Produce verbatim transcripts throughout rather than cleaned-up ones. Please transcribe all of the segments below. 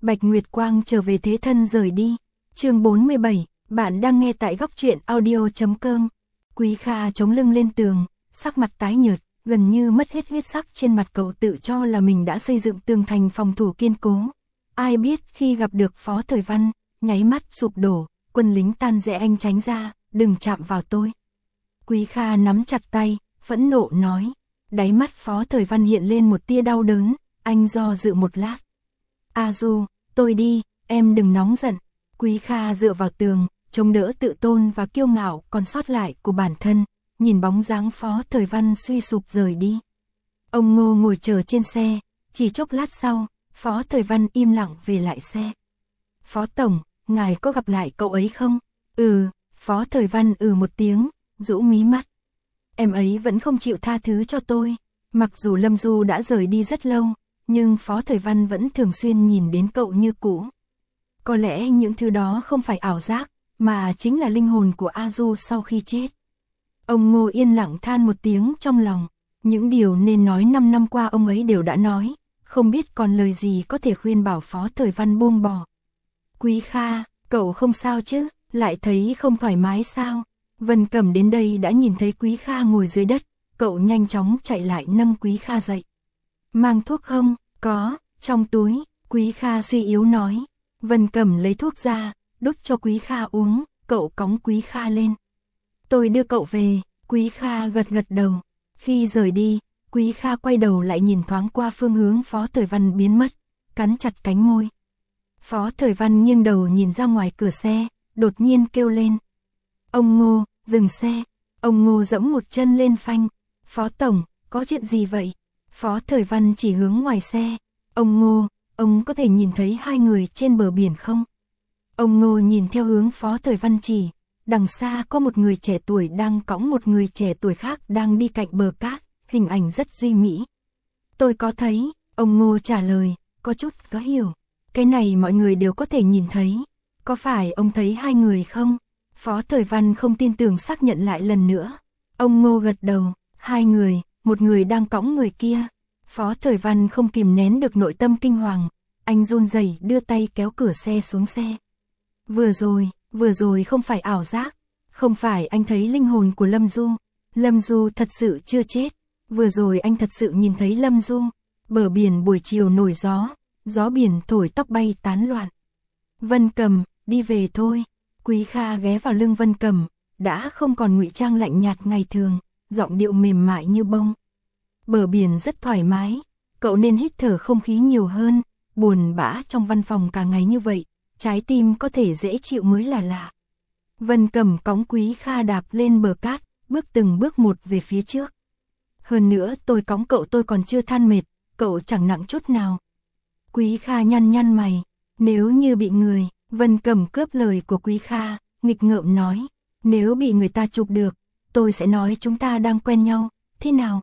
Bạch Nguyệt Quang trở về thế thân rời đi. Chương bốn mươi bảy, bạn đang nghe tại góc truyện audio chấm com. Quý Kha chống lưng lên tường, sắc mặt tái nhợt, gần như mất hết huyết sắc trên mặt. Cậu tự cho là mình đã xây dựng tường thành phòng thủ kiên cố. Ai biết khi gặp được Phó Thời Văn, nháy mắt sụp đổ, quân lính tan rẽ, anh tránh ra, đừng chạm vào tôi. Quý Kha nắm chặt tay, phẫn nộ nói. Đáy mắt Phó Thời Văn hiện lên một tia đau đớn, anh do dự một lát. A Du, tôi đi, em đừng nóng giận. Quý Kha dựa vào tường, chống đỡ tự tôn và kiêu ngạo còn sót lại của bản thân, nhìn bóng dáng Phó Thời Văn suy sụp rời đi. Ông Ngô ngồi chờ trên xe, chỉ chốc lát sau, Phó Thời Văn im lặng về lại xe. Phó Tổng, ngài có gặp lại cậu ấy không? Ừ, Phó Thời Văn ừ một tiếng, rũ mí mắt. Em ấy vẫn không chịu tha thứ cho tôi. Mặc dù Lâm Du đã rời đi rất lâu, nhưng Phó Thời Văn vẫn thường xuyên nhìn đến cậu như cũ. Có lẽ những thứ đó không phải ảo giác, mà chính là linh hồn của A Du sau khi chết. Ông Ngô yên lặng than một tiếng trong lòng. Những điều nên nói năm năm qua ông ấy đều đã nói, không biết còn lời gì có thể khuyên bảo Phó Thời Văn buông bỏ. Quý Kha, cậu không sao chứ, lại thấy không thoải mái sao? Vân Cẩm đến đây đã nhìn thấy Quý Kha ngồi dưới đất, cậu nhanh chóng chạy lại nâng Quý Kha dậy. Mang thuốc không? Có, trong túi, Quý Kha suy yếu nói. Vân Cẩm lấy thuốc ra, đút cho Quý Kha uống, cậu cõng Quý Kha lên. Tôi đưa cậu về, Quý Kha gật gật đầu. Khi rời đi, Quý Kha quay đầu lại nhìn thoáng qua phương hướng Phó Thời Văn biến mất, cắn chặt cánh môi. Phó Thời Văn nghiêng đầu nhìn ra ngoài cửa xe, đột nhiên kêu lên. Ông Ngô, dừng xe. Ông Ngô dẫm một chân lên phanh. Phó Tổng, có chuyện gì vậy? Phó Thời Văn chỉ hướng ngoài xe. Ông Ngô, ông có thể nhìn thấy hai người trên bờ biển không? Ông Ngô nhìn theo hướng Phó Thời Văn chỉ. Đằng xa có một người trẻ tuổi đang cõng một người trẻ tuổi khác đang đi cạnh bờ cát, hình ảnh rất duy mỹ. Tôi có thấy, ông Ngô trả lời, có chút khó hiểu. Cái này mọi người đều có thể nhìn thấy. Có phải ông thấy hai người không? Phó Thời Văn không tin tưởng xác nhận lại lần nữa. Ông Ngô gật đầu, hai người, một người đang cõng người kia. Phó Thời Văn không kìm nén được nội tâm kinh hoàng. Anh run rẩy đưa tay kéo cửa xe xuống xe. Vừa rồi, vừa rồi không phải ảo giác. Không phải anh thấy linh hồn của Lâm Du. Lâm Du thật sự chưa chết. Vừa rồi anh thật sự nhìn thấy Lâm Du. Bờ biển buổi chiều nổi gió. Gió biển thổi tóc bay tán loạn. Vân Cẩm, đi về thôi. Quý Kha ghé vào lưng Vân Cẩm, đã không còn ngụy trang lạnh nhạt ngày thường, giọng điệu mềm mại như bông. Bờ biển rất thoải mái, cậu nên hít thở không khí nhiều hơn, buồn bã trong văn phòng cả ngày như vậy, trái tim có thể dễ chịu mới là lạ. Vân Cẩm cõng Quý Kha đạp lên bờ cát, bước từng bước một về phía trước. Hơn nữa tôi cõng cậu tôi còn chưa than mệt, cậu chẳng nặng chút nào. Quý Kha nhăn nhăn mày, nếu như bị người... Vân Cẩm cướp lời của Quý Kha, nghịch ngợm nói, nếu bị người ta chụp được, tôi sẽ nói chúng ta đang quen nhau, thế nào?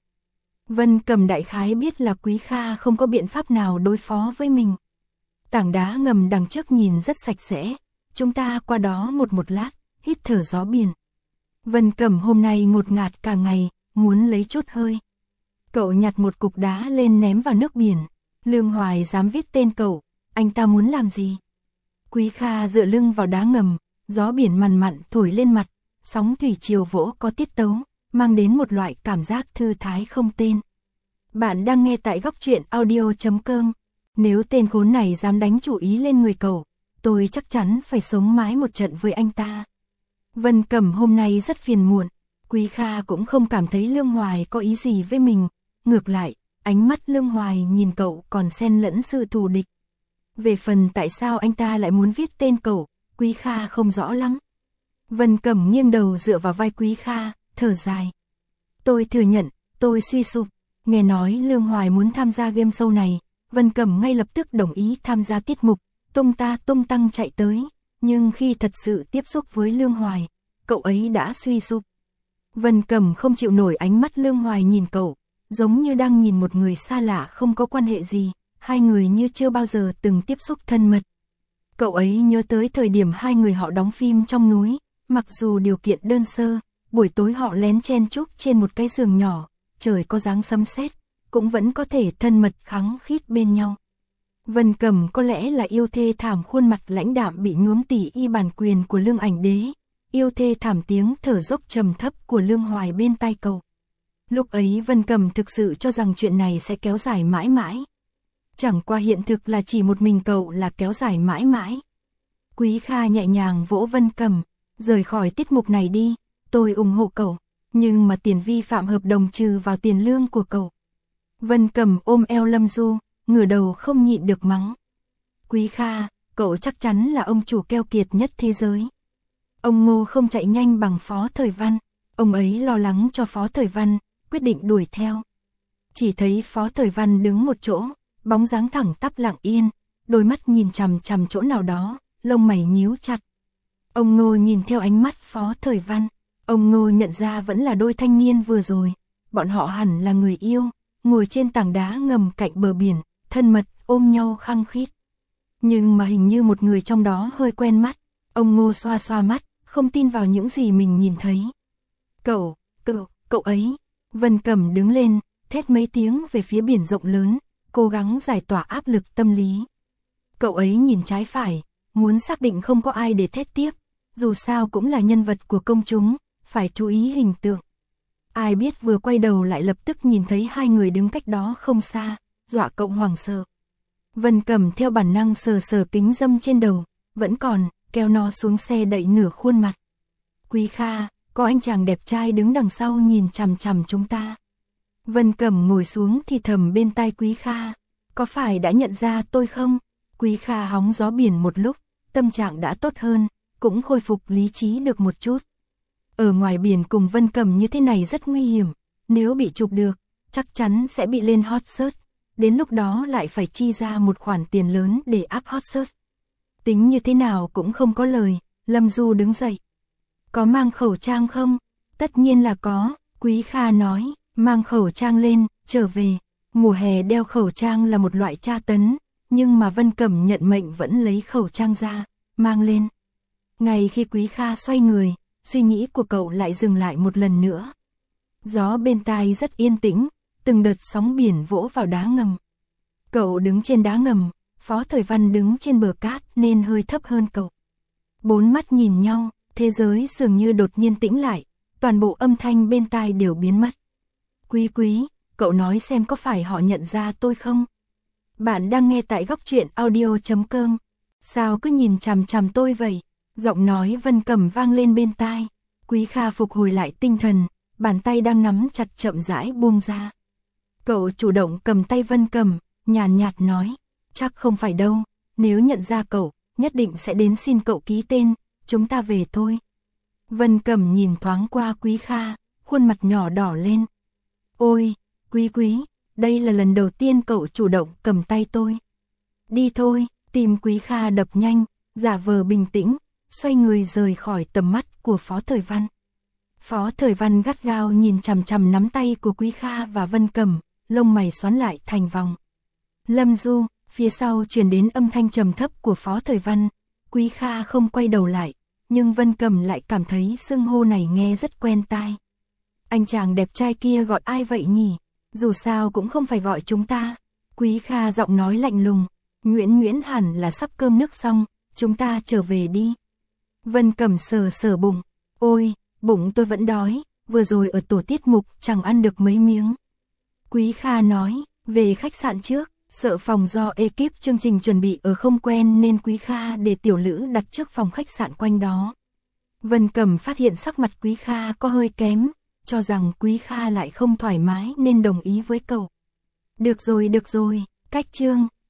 Vân Cẩm đại khái biết là Quý Kha không có biện pháp nào đối phó với mình. Tảng đá ngầm đằng trước nhìn rất sạch sẽ, chúng ta qua đó một một lát, hít thở gió biển. Vân Cẩm hôm nay ngột ngạt cả ngày, muốn lấy chút hơi. Cậu nhặt một cục đá lên ném vào nước biển, Lương Hoài dám viết tên cậu, anh ta muốn làm gì? Quý Kha dựa lưng vào đá ngầm, gió biển mằn mặn thổi lên mặt, sóng thủy triều vỗ có tiết tấu, mang đến một loại cảm giác thư thái không tên. Bạn đang nghe tại góc truyện audio chấm com. Nếu tên khốn này dám đánh chủ ý lên người cậu, tôi chắc chắn phải sống mái một trận với anh ta. Vân Cẩm hôm nay rất phiền muộn, Quý Kha cũng không cảm thấy Lương Hoài có ý gì với mình, ngược lại, ánh mắt Lương Hoài nhìn cậu còn xen lẫn sự thù địch. Về phần tại sao anh ta lại muốn viết tên cậu, Quý Kha không rõ lắm. Vân Cẩm nghiêng đầu dựa vào vai Quý Kha, thở dài. Tôi thừa nhận, tôi suy sụp. Nghe nói Lương Hoài muốn tham gia game show này, Vân Cẩm ngay lập tức đồng ý tham gia tiết mục, tung ta tung tăng chạy tới. Nhưng khi thật sự tiếp xúc với Lương Hoài, cậu ấy đã suy sụp. Vân Cẩm không chịu nổi ánh mắt Lương Hoài nhìn cậu, giống như đang nhìn một người xa lạ không có quan hệ gì. Hai người như chưa bao giờ từng tiếp xúc thân mật. Cậu ấy nhớ tới thời điểm hai người họ đóng phim trong núi, mặc dù điều kiện đơn sơ, buổi tối họ lén chen chúc trên một cái giường nhỏ, trời có dáng sấm sét, cũng vẫn có thể thân mật khăng khít bên nhau. Vân Cẩm có lẽ là yêu thê thảm, khuôn mặt lãnh đạm bị nhuốm tỉ y bản quyền của Lương Ảnh Đế, yêu thê thảm tiếng thở dốc trầm thấp của Lương Hoài bên tai cậu. Lúc ấy Vân Cẩm thực sự cho rằng chuyện này sẽ kéo dài mãi mãi. Chẳng qua hiện thực là chỉ một mình cậu là kéo dài mãi mãi. Quý Kha nhẹ nhàng vỗ Vân Cẩm, rời khỏi tiết mục này đi, tôi ủng hộ cậu, nhưng mà tiền vi phạm hợp đồng trừ vào tiền lương của cậu. Vân Cẩm ôm eo Lâm Du, ngửa đầu không nhịn được mắng. Quý Kha, cậu chắc chắn là ông chủ keo kiệt nhất thế giới. Ông Ngô không chạy nhanh bằng Phó Thời Văn, ông ấy lo lắng cho Phó Thời Văn, quyết định đuổi theo. Chỉ thấy Phó Thời Văn đứng một chỗ, bóng dáng thẳng tắp lặng yên, đôi mắt nhìn chằm chằm chỗ nào đó, lông mày nhíu chặt. Ông Ngô nhìn theo ánh mắt Phó Thời Văn, ông Ngô nhận ra vẫn là đôi thanh niên vừa rồi, bọn họ hẳn là người yêu, ngồi trên tảng đá ngầm cạnh bờ biển, thân mật ôm nhau khăng khít. Nhưng mà hình như một người trong đó hơi quen mắt, ông Ngô xoa xoa mắt, không tin vào những gì mình nhìn thấy. Cậu, cậu, cậu ấy. Vân Cẩm đứng lên, thét mấy tiếng về phía biển rộng lớn, cố gắng giải tỏa áp lực tâm lý. Cậu ấy nhìn trái phải, muốn xác định không có ai để thét tiếp, dù sao cũng là nhân vật của công chúng, phải chú ý hình tượng. Ai biết vừa quay đầu lại lập tức nhìn thấy hai người đứng cách đó không xa, dọa cậu hoảng sợ. Vân Cẩm theo bản năng sờ sờ kính râm trên đầu, vẫn còn, kéo nó xuống xe đậy nửa khuôn mặt. Quý Kha, có anh chàng đẹp trai đứng đằng sau nhìn chằm chằm chúng ta. Vân Cẩm ngồi xuống thì thầm bên tai Quý Kha, có phải đã nhận ra tôi không? Quý Kha hóng gió biển một lúc, tâm trạng đã tốt hơn, cũng khôi phục lý trí được một chút. Ở ngoài biển cùng Vân Cẩm như thế này rất nguy hiểm, nếu bị chụp được, chắc chắn sẽ bị lên hot search, đến lúc đó lại phải chi ra một khoản tiền lớn để áp hot search. Tính như thế nào cũng không có lời, Lâm Du đứng dậy. Có mang khẩu trang không? Tất nhiên là có, Quý Kha nói, mang khẩu trang lên, trở về. Mùa hè đeo khẩu trang là một loại tra tấn, nhưng mà Vân Cẩm nhận mệnh vẫn lấy khẩu trang ra, mang lên. Ngay khi Quý Kha xoay người, suy nghĩ của cậu lại dừng lại một lần nữa. Gió bên tai rất yên tĩnh, từng đợt sóng biển vỗ vào đá ngầm. Cậu đứng trên đá ngầm, Phó Thời Văn đứng trên bờ cát nên hơi thấp hơn cậu. Bốn mắt nhìn nhau, thế giới dường như đột nhiên tĩnh lại, toàn bộ âm thanh bên tai đều biến mất. Quý Quý, cậu nói xem có phải họ nhận ra tôi không? Bạn đang nghe tại góc truyện audio chấm com. Sao cứ nhìn chằm chằm tôi vậy? Giọng nói Vân Cẩm vang lên bên tai. Quý Kha phục hồi lại tinh thần, bàn tay đang nắm chặt chậm rãi buông ra. Cậu chủ động cầm tay Vân Cẩm, nhàn nhạt nói, chắc không phải đâu, nếu nhận ra cậu, nhất định sẽ đến xin cậu ký tên, chúng ta về thôi. Vân Cẩm nhìn thoáng qua Quý Kha, khuôn mặt nhỏ đỏ lên. Ôi, Quý Quý, đây là lần đầu tiên cậu chủ động cầm tay tôi. Đi thôi, tim Quý Kha đập nhanh, giả vờ bình tĩnh, xoay người rời khỏi tầm mắt của Phó Thời Văn. Phó Thời Văn gắt gao nhìn chằm chằm nắm tay của Quý Kha và Vân Cẩm, lông mày xoắn lại thành vòng. Lâm Du, phía sau truyền đến âm thanh trầm thấp của Phó Thời Văn. Quý Kha không quay đầu lại, nhưng Vân Cẩm lại cảm thấy xưng hô này nghe rất quen tai. Anh chàng đẹp trai kia gọi ai vậy nhỉ? Dù sao cũng không phải gọi chúng ta. Quý Kha giọng nói lạnh lùng. Nguyễn Nguyễn hẳn là sắp cơm nước xong, chúng ta trở về đi. Vân Cẩm sờ sờ bụng. Ôi, bụng tôi vẫn đói, vừa rồi ở tổ tiết mục chẳng ăn được mấy miếng. Quý Kha nói, về khách sạn trước, sợ phòng do ekip chương trình chuẩn bị ở không quen nên Quý Kha để tiểu lữ đặt trước phòng khách sạn quanh đó. Vân Cẩm phát hiện sắc mặt Quý Kha có hơi kém, cho rằng Quý Kha lại không thoải mái nên đồng ý với cậu. Được rồi, được rồi, cách chương.